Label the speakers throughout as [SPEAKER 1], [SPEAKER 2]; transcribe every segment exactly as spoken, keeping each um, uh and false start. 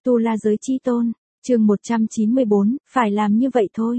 [SPEAKER 1] Tu La Giới Chi Tôn, chương một trăm chín mươi bốn, phải làm như vậy thôi.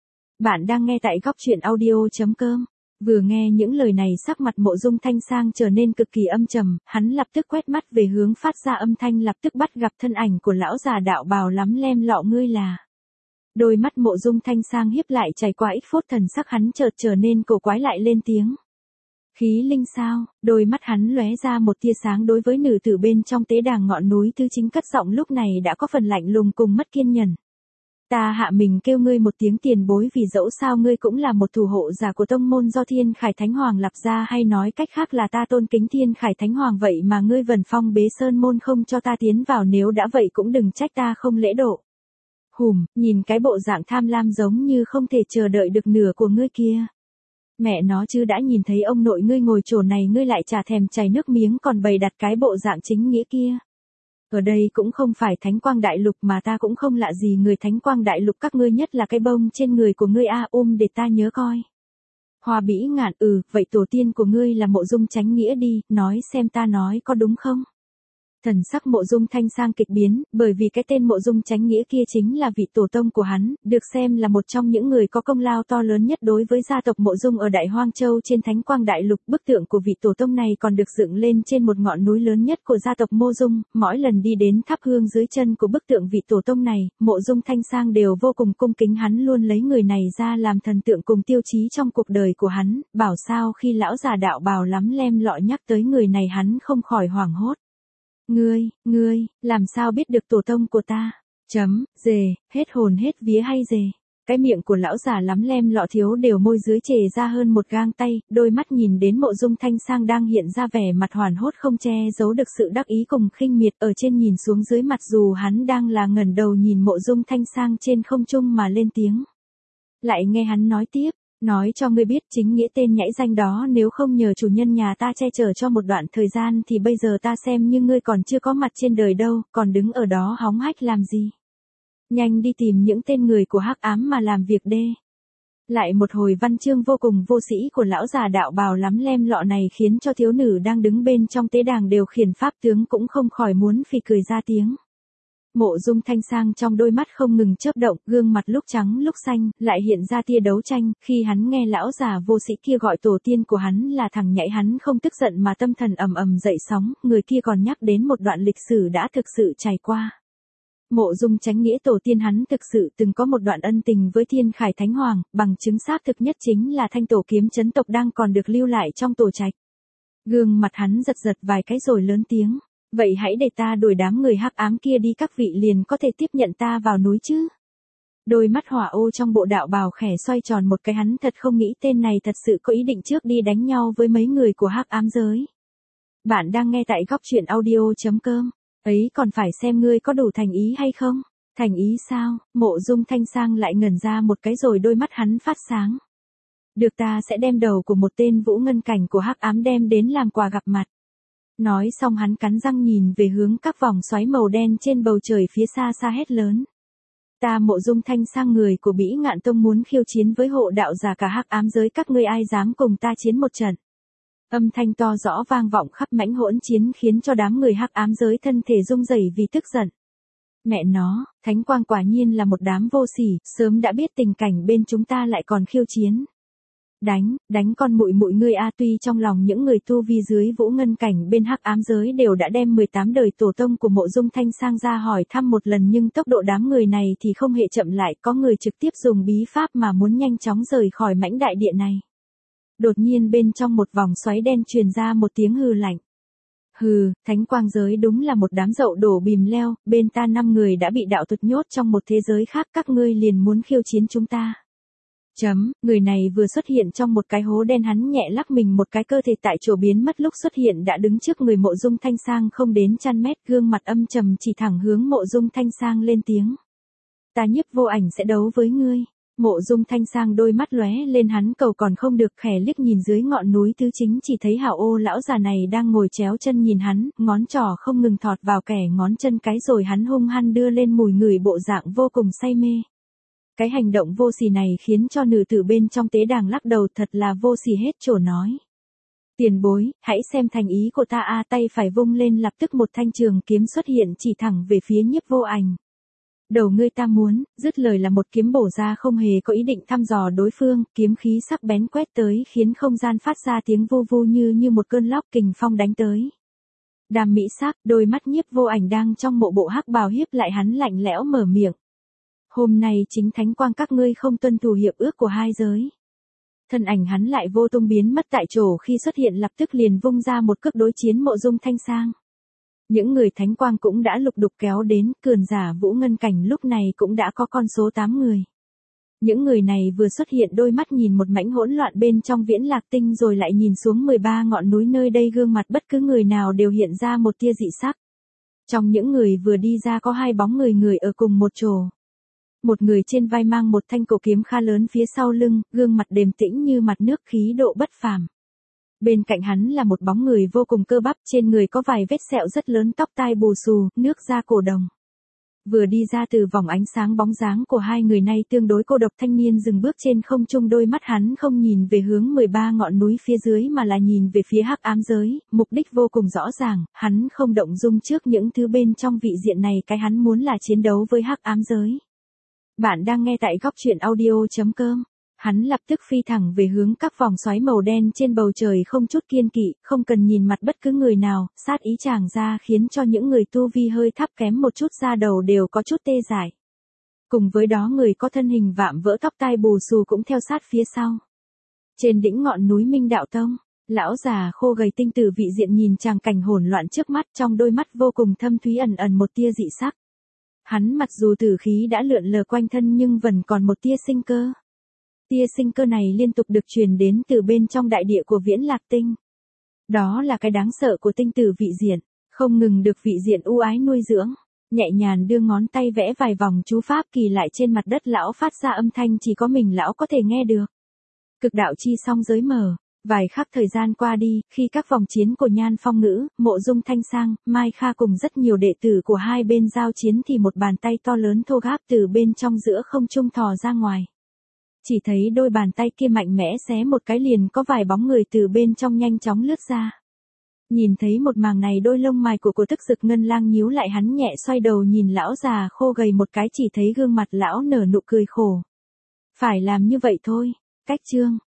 [SPEAKER 1] Bạn đang nghe tại góc truyện audio.com. Vừa nghe những lời này sắc mặt Mộ Dung Thanh Sang trở nên cực kỳ âm trầm, hắn lập tức quét mắt về hướng phát ra âm thanh lập tức bắt gặp thân ảnh của lão già đạo bào lắm lem lọ ngươi là. Đôi mắt Mộ Dung Thanh Sang hiếp lại trải qua ít phút thần sắc hắn chợt trở nên cổ quái lại lên tiếng. Khí linh sao? Đôi mắt hắn lóe ra một tia sáng đối với nữ tử bên trong tế đàng ngọn núi Tư Chính cất giọng lúc này đã có phần lạnh lùng cùng mất kiên nhẫn. Ta hạ mình kêu ngươi một tiếng tiền bối vì dẫu sao ngươi cũng là một thủ hộ giả của tông môn do Thiên Khải Thánh Hoàng lập ra, hay nói cách khác là ta tôn kính Thiên Khải Thánh Hoàng, vậy mà ngươi vần phong bế sơn môn không cho ta tiến vào, nếu đã vậy cũng đừng trách ta không lễ độ. Hùm, nhìn cái bộ dạng tham lam giống như không thể chờ đợi được nửa của ngươi kia. Mẹ nó chứ, đã nhìn thấy ông nội ngươi ngồi chỗ này ngươi lại chả thèm chảy nước miếng còn bày đặt cái bộ dạng chính nghĩa kia. Ở đây cũng không phải Thánh Quang Đại Lục mà ta cũng không lạ gì người Thánh Quang Đại Lục các ngươi, nhất là cái bông trên người của ngươi a ôm để ta nhớ coi. Hoa Bĩ Ngạn, ừ, vậy tổ tiên của ngươi là Mộ Dung Chánh Nghĩa đi, nói xem ta nói có đúng không? Thần sắc Mộ Dung Thanh Sang kịch biến, bởi vì cái tên Mộ Dung Chánh Nghĩa kia chính là vị tổ tông của hắn, được xem là một trong những người có công lao to lớn nhất đối với gia tộc Mộ Dung ở Đại Hoang Châu trên Thánh Quang Đại Lục. Bức tượng của vị tổ tông này còn được dựng lên trên một ngọn núi lớn nhất của gia tộc Mộ Dung, mỗi lần đi đến thắp hương dưới chân của bức tượng vị tổ tông này, Mộ Dung Thanh Sang đều vô cùng cung kính, hắn luôn lấy người này ra làm thần tượng cùng tiêu chí trong cuộc đời của hắn, bảo sao khi lão già đạo bào lắm lem lọ nhắc tới người này hắn không khỏi hoảng hốt. Ngươi, ngươi, làm sao biết được tổ tông của ta? Chấm, dề, hết hồn hết vía hay dề. Cái miệng của lão già lắm lem lọ thiếu đều môi dưới chề ra hơn một gang tay, đôi mắt nhìn đến Mộ Dung Thanh Sang đang hiện ra vẻ mặt hoàn hốt không che giấu được sự đắc ý cùng khinh miệt, ở trên nhìn xuống dưới, mặt dù hắn đang là ngẩng đầu nhìn Mộ Dung Thanh Sang trên không trung mà lên tiếng. Lại nghe hắn nói tiếp. Nói cho ngươi biết, chính nghĩa tên nhãi danh đó nếu không nhờ chủ nhân nhà ta che chở cho một đoạn thời gian thì bây giờ ta xem như ngươi còn chưa có mặt trên đời đâu, còn đứng ở đó hóng hách làm gì. Nhanh đi tìm những tên người của hắc ám mà làm việc đê. Lại một hồi văn chương vô cùng vô sĩ của lão già đạo bào lắm lem lọ này khiến cho thiếu nữ đang đứng bên trong tế đàng điều khiển pháp tướng cũng không khỏi muốn phì cười ra tiếng. Mộ Dung Thanh Sang trong đôi mắt không ngừng chớp động, gương mặt lúc trắng lúc xanh, lại hiện ra tia đấu tranh, khi hắn nghe lão già vô sĩ kia gọi tổ tiên của hắn là thằng nhãi hắn không tức giận mà tâm thần ầm ầm dậy sóng, người kia còn nhắc đến một đoạn lịch sử đã thực sự trải qua. Mộ Dung Chánh Nghĩa tổ tiên hắn thực sự từng có một đoạn ân tình với Thiên Khải Thánh Hoàng, bằng chứng xác thực nhất chính là thanh tổ kiếm chấn tộc đang còn được lưu lại trong tổ trạch. Gương mặt hắn giật giật vài cái rồi lớn tiếng. Vậy hãy để ta đuổi đám người hắc ám kia đi, các vị liền có thể tiếp nhận ta vào núi chứ. Đôi mắt hỏa ô trong bộ đạo bào khẽ xoay tròn một cái, hắn thật không nghĩ tên này thật sự có ý định trước đi đánh nhau với mấy người của hắc ám giới. Bạn đang nghe tại góc truyện audio.com. Ấy còn phải xem ngươi có đủ thành ý hay không. Thành ý sao? Mộ Dung Thanh Sang lại ngẩn ra một cái rồi đôi mắt hắn phát sáng. Được, ta sẽ đem đầu của một tên vũ ngân cảnh của hắc ám đem đến làm quà gặp mặt. Nói xong hắn cắn răng nhìn về hướng các vòng xoáy màu đen trên bầu trời phía xa xa hét lớn. Ta Mộ Dung Thanh Sang người của Bĩ Ngạn Tông muốn khiêu chiến với hộ đạo giả cả hắc ám giới, các ngươi ai dám cùng ta chiến một trận. Âm thanh to rõ vang vọng khắp mãnh hỗn chiến khiến cho đám người hắc ám giới thân thể rung rẩy vì tức giận. Mẹ nó, Thánh Quang quả nhiên là một đám vô sỉ, sớm đã biết tình cảnh bên chúng ta lại còn khiêu chiến. Đánh, đánh con muội muội ngươi a. Tuy trong lòng những người tu vi dưới vũ ngân cảnh bên hắc ám giới đều đã đem mười tám đời tổ tông của Mộ Dung Thanh Sang ra hỏi thăm một lần, nhưng tốc độ đám người này thì không hề chậm lại, có người trực tiếp dùng bí pháp mà muốn nhanh chóng rời khỏi mãnh đại địa này. Đột nhiên bên trong một vòng xoáy đen truyền ra một tiếng hừ lạnh. Hừ, Thánh Quang giới đúng là một đám dậu đổ bìm leo, bên ta năm người đã bị đạo thuật nhốt trong một thế giới khác, các ngươi liền muốn khiêu chiến chúng ta. Chấm, người này vừa xuất hiện trong một cái hố đen, hắn nhẹ lắc mình một cái, cơ thể tại chỗ biến mất, lúc xuất hiện đã đứng trước người Mộ Dung Thanh Sang không đến trăm mét, gương mặt âm trầm chỉ thẳng hướng Mộ Dung Thanh Sang lên tiếng. Ta Nhiếp Vô Ảnh sẽ đấu với ngươi. Mộ Dung Thanh Sang đôi mắt lóe lên, hắn cầu còn không được, khẽ liếc nhìn dưới ngọn núi Tứ Chính chỉ thấy hảo ô lão già này đang ngồi chéo chân nhìn hắn, ngón trỏ không ngừng thọt vào kẻ ngón chân cái rồi hắn hung hăng đưa lên mùi người, bộ dạng vô cùng say mê. Cái hành động vô sỉ này khiến cho nữ tử bên trong tế đàng lắc đầu, thật là vô sỉ hết chỗ nói. Tiền bối, hãy xem thành ý của ta a, tay phải vung lên lập tức một thanh trường kiếm xuất hiện chỉ thẳng về phía Nhiếp Vô Ảnh. Đầu ngươi ta muốn, dứt lời là một kiếm bổ ra, không hề có ý định thăm dò đối phương, kiếm khí sắc bén quét tới khiến không gian phát ra tiếng vu vu như như một cơn lốc kình phong đánh tới. Đàm mỹ sắc, đôi mắt Nhiếp Vô Ảnh đang trong mộ bộ hắc bào hiếp lại hắn, lạnh lẽo mở miệng. Hôm nay chính thánh quang các ngươi không tuân thủ hiệp ước của hai giới. Thân ảnh hắn lại vô tung biến mất tại chỗ, khi xuất hiện lập tức liền vung ra một cước đối chiến Mộ Dung Thanh Sang. Những người thánh quang cũng đã lục đục kéo đến, cường giả Vũ Ngân Cảnh lúc này cũng đã có con số tám người. Những người này vừa xuất hiện đôi mắt nhìn một mảnh hỗn loạn bên trong Viễn Lạc Tinh rồi lại nhìn xuống mười ba ngọn núi nơi đây, gương mặt bất cứ người nào đều hiện ra một tia dị sắc. Trong những người vừa đi ra có hai bóng người người ở cùng một chỗ. Một người trên vai mang một thanh cổ kiếm kha lớn phía sau lưng, gương mặt điềm tĩnh như mặt nước, khí độ bất phàm. Bên cạnh hắn là một bóng người vô cùng cơ bắp, trên người có vài vết sẹo rất lớn, tóc tai bù xù, nước da cổ đồng. Vừa đi ra từ vòng ánh sáng, bóng dáng của hai người này tương đối cô độc. Thanh niên dừng bước trên không trung, đôi mắt hắn không nhìn về hướng mười ba ngọn núi phía dưới mà là nhìn về phía hắc ám giới, mục đích vô cùng rõ ràng, hắn không động dung trước những thứ bên trong vị diện này, cái hắn muốn là chiến đấu với hắc ám giới. Bạn đang nghe tại góc truyện audio chấm com. Hắn lập tức phi thẳng về hướng các vòng xoáy màu đen trên bầu trời, không chút kiên kỵ, không cần nhìn mặt bất cứ người nào, sát ý tràn ra khiến cho những người tu vi hơi thấp kém một chút da đầu đều có chút tê dại. Cùng với đó người có thân hình vạm vỡ, tóc tai bù xù cũng theo sát phía sau. Trên đỉnh ngọn núi Minh Đạo Tông, lão già khô gầy tinh tử vị diện nhìn tràng cảnh hỗn loạn trước mắt, trong đôi mắt vô cùng thâm thúy ẩn ẩn một tia dị sắc. Hắn mặc dù tử khí đã lượn lờ quanh thân nhưng vẫn còn một tia sinh cơ. Tia sinh cơ này liên tục được truyền đến từ bên trong đại địa của Viễn Lạc Tinh. Đó là cái đáng sợ của tinh tử vị diện, không ngừng được vị diện ưu ái nuôi dưỡng, nhẹ nhàng đưa ngón tay vẽ vài vòng chú pháp kỳ lại trên mặt đất, lão phát ra âm thanh chỉ có mình lão có thể nghe được. Cực đạo chi song giới mở. Vài khắc thời gian qua đi, khi các vòng chiến của Nhan Phong Ngữ, Mộ Dung Thanh Sang, Mai Kha cùng rất nhiều đệ tử của hai bên giao chiến thì một bàn tay to lớn thô ráp từ bên trong giữa không trung thò ra ngoài. Chỉ thấy đôi bàn tay kia mạnh mẽ xé một cái, liền có vài bóng người từ bên trong nhanh chóng lướt ra. Nhìn thấy một màn này, đôi lông mày của cổ Tức Dực Ngân Lang nhíu lại, hắn nhẹ xoay đầu nhìn lão già khô gầy một cái, chỉ thấy gương mặt lão nở nụ cười khổ. Phải làm như vậy thôi. Cách chương